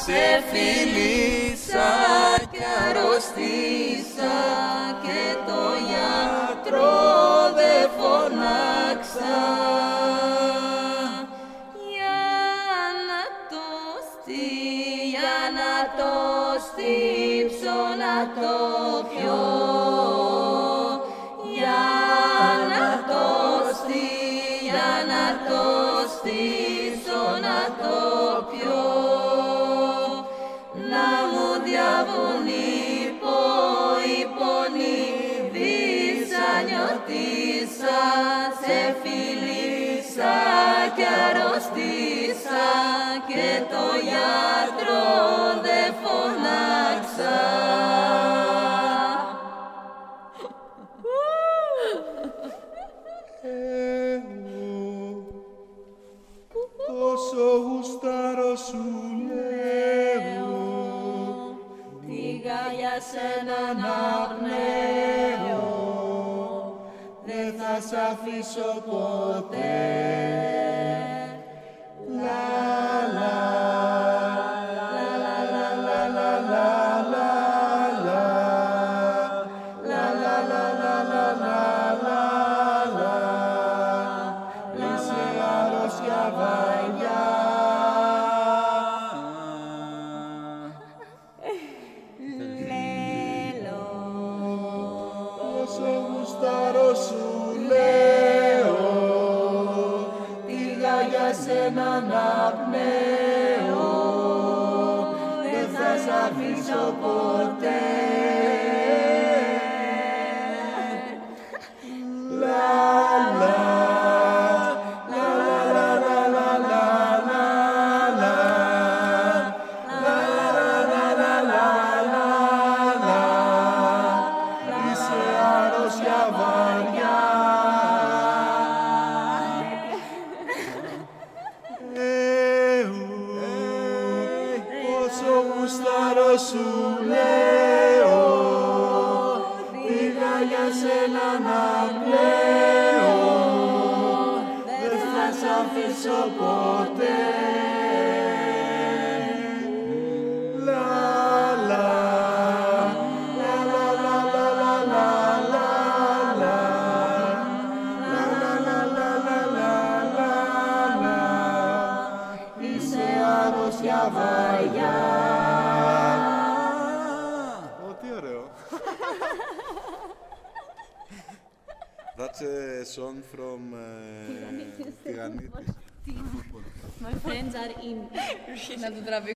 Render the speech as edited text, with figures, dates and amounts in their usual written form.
σε φίλησα κι αρρώστησα και το γιατρό δεν φωνάξα. Για να το στύψω, να το πιω, για να το στήσω, να το πιω, να μου διαβούν οι πόνοι, νιώτησα, σε φίλησα κι αρρώστησα και το γιατρό δεν φωνάξα. Πόσο γουστάρω σου λέω, Πήγα για σένα να πνέω, δεν θα σ' αφήσω ποτέ. Λα λα πόσο γουστάρω σου λέω, πήγα για σένα να πνέω, δεν θα σ' αφήσω ποτέ. πόσο γουστάρω σου λέω, πήγα για σένα να κλαίω, δεν θα σ' αφήσω ποτέ. Αρρώστια βαριά. Τι ωραίο. That's a song from Τηγανίτης. My friends are in. Να το τραβήξω.